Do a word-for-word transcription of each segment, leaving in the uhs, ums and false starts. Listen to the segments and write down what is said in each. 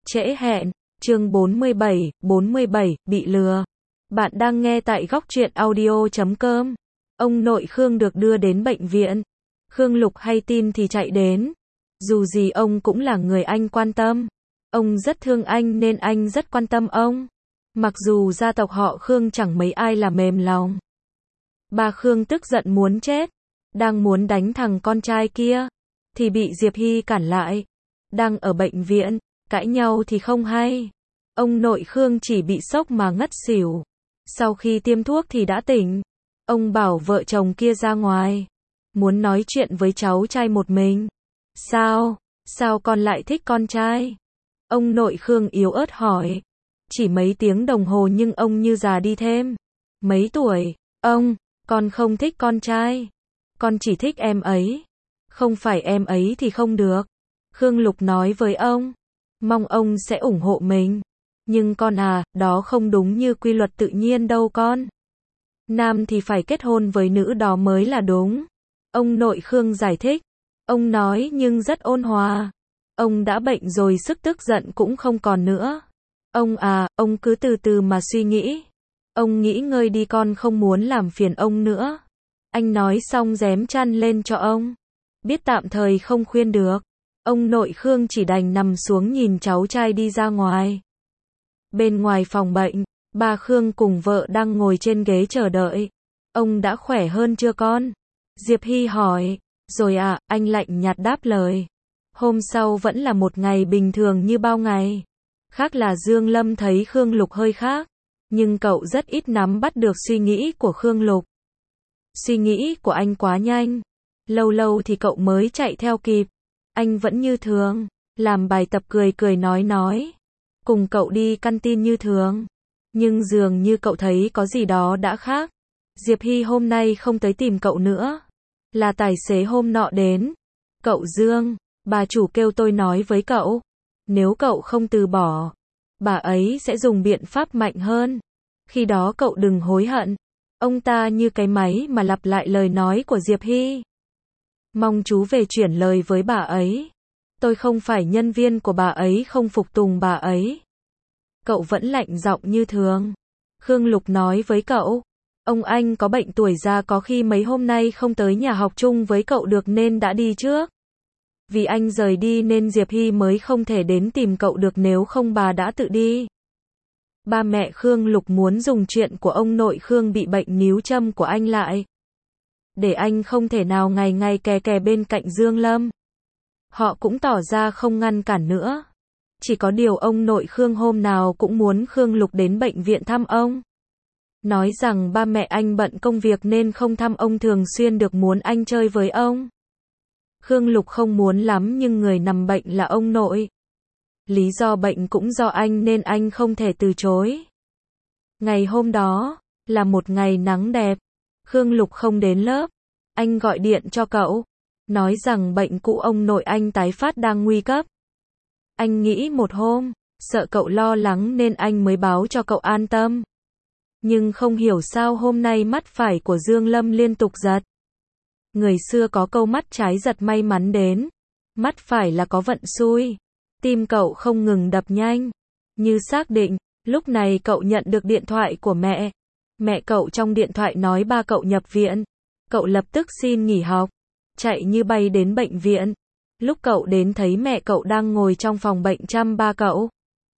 trễ hẹn. Chương bốn mươi bảy, bốn mươi bảy, bị lừa. Bạn đang nghe tại góc truyện audio chấm com. Ông nội Khương được đưa đến bệnh viện. Khương Lục hay tin thì chạy đến. Dù gì ông cũng là người anh quan tâm. Ông rất thương anh nên anh rất quan tâm ông. Mặc dù gia tộc họ Khương chẳng mấy ai là mềm lòng. Bà Khương tức giận muốn chết. Đang muốn đánh thằng con trai kia. Thì bị Diệp Hy cản lại. Đang ở bệnh viện, cãi nhau thì không hay. Ông nội Khương chỉ bị sốc mà ngất xỉu. Sau khi tiêm thuốc thì đã tỉnh. Ông bảo vợ chồng kia ra ngoài. Muốn nói chuyện với cháu trai một mình. Sao? Sao con lại thích con trai? Ông nội Khương yếu ớt hỏi. Chỉ mấy tiếng đồng hồ nhưng ông như già đi thêm. Mấy tuổi? Ông, con không thích con trai. Con chỉ thích em ấy. Không phải em ấy thì không được. Khương Lục nói với ông. Mong ông sẽ ủng hộ mình. Nhưng con à, đó không đúng như quy luật tự nhiên đâu con. Nam thì phải kết hôn với nữ đó mới là đúng. Ông nội Khương giải thích. Ông nói nhưng rất ôn hòa. Ông đã bệnh rồi sức tức giận cũng không còn nữa. Ông à, ông cứ từ từ mà suy nghĩ. Ông nghỉ ngơi đi, con không muốn làm phiền ông nữa. Anh nói xong rém chăn lên cho ông. Biết tạm thời không khuyên được. Ông nội Khương chỉ đành nằm xuống nhìn cháu trai đi ra ngoài. Bên ngoài phòng bệnh, bà Khương cùng vợ đang ngồi trên ghế chờ đợi. Ông đã khỏe hơn chưa con? Diệp Hy hỏi. Rồi à, anh lạnh nhạt đáp lời. Hôm sau vẫn là một ngày bình thường như bao ngày. Khác là Dương Lâm thấy Khương Lục hơi khác. Nhưng cậu rất ít nắm bắt được suy nghĩ của Khương Lục. Suy nghĩ của anh quá nhanh. Lâu lâu thì cậu mới chạy theo kịp. Anh vẫn như thường, làm bài tập cười cười nói nói. Cùng cậu đi căn tin như thường. Nhưng dường như cậu thấy có gì đó đã khác. Diệp Hy hôm nay không tới tìm cậu nữa. Là tài xế hôm nọ đến. Cậu Dương, bà chủ kêu tôi nói với cậu. Nếu cậu không từ bỏ, bà ấy sẽ dùng biện pháp mạnh hơn. Khi đó cậu đừng hối hận. Ông ta như cái máy mà lặp lại lời nói của Diệp Hy. Mong chú về chuyển lời với bà ấy. Tôi không phải nhân viên của bà ấy, không phục tùng bà ấy. Cậu vẫn lạnh giọng như thường. Khương Lục nói với cậu. Ông anh có bệnh tuổi già, có khi mấy hôm nay không tới nhà học chung với cậu được nên đã đi trước. Vì anh rời đi nên Diệp Hy mới không thể đến tìm cậu được, nếu không bà đã tự đi. Ba mẹ Khương Lục muốn dùng chuyện của ông nội Khương bị bệnh níu châm của anh lại. Để anh không thể nào ngày ngày kè kè bên cạnh Dương Lâm. Họ cũng tỏ ra không ngăn cản nữa. Chỉ có điều ông nội Khương hôm nào cũng muốn Khương Lục đến bệnh viện thăm ông. Nói rằng ba mẹ anh bận công việc nên không thăm ông thường xuyên được, muốn anh chơi với ông. Khương Lục không muốn lắm nhưng người nằm bệnh là ông nội. Lý do bệnh cũng do anh nên anh không thể từ chối. Ngày hôm đó, là một ngày nắng đẹp. Khương Lục không đến lớp. Anh gọi điện cho cậu. Nói rằng bệnh cũ ông nội anh tái phát đang nguy cấp. Anh nghĩ một hôm, sợ cậu lo lắng nên anh mới báo cho cậu an tâm. Nhưng không hiểu sao hôm nay mắt phải của Dương Lâm liên tục giật. Người xưa có câu mắt trái giật may mắn đến. Mắt phải là có vận xui. Tim cậu không ngừng đập nhanh. Như xác định, lúc này cậu nhận được điện thoại của mẹ. Mẹ cậu trong điện thoại nói ba cậu nhập viện. Cậu lập tức xin nghỉ học. Chạy như bay đến bệnh viện. Lúc cậu đến thấy mẹ cậu đang ngồi trong phòng bệnh chăm ba cậu.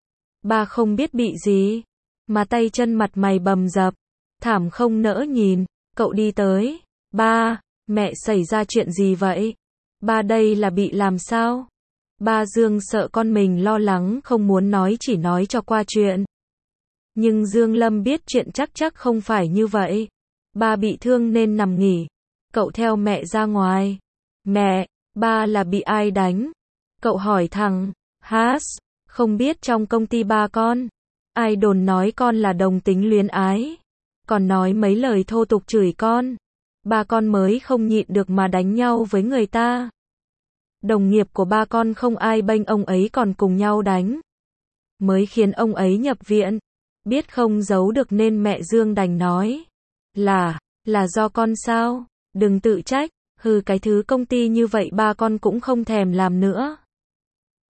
Ba không biết bị gì. Mà tay chân mặt mày bầm dập. Thảm không nỡ nhìn. Cậu đi tới. Ba, mẹ xảy ra chuyện gì vậy? Ba đây là bị làm sao? Ba Dương sợ con mình lo lắng không muốn nói, chỉ nói cho qua chuyện. Nhưng Dương Lâm biết chuyện chắc chắc không phải như vậy. Ba bị thương nên nằm nghỉ. Cậu theo mẹ ra ngoài. Mẹ, ba là bị ai đánh? Cậu hỏi thằng Has. Không biết trong công ty ba con. Ai đồn nói con là đồng tính luyến ái. Còn nói mấy lời thô tục chửi con. Ba con mới không nhịn được mà đánh nhau với người ta. Đồng nghiệp của ba con không ai bênh ông ấy còn cùng nhau đánh. Mới khiến ông ấy nhập viện. Biết không giấu được nên mẹ Dương đành nói. Là, là do con sao? Đừng tự trách. Hừ, cái thứ công ty như vậy ba con cũng không thèm làm nữa.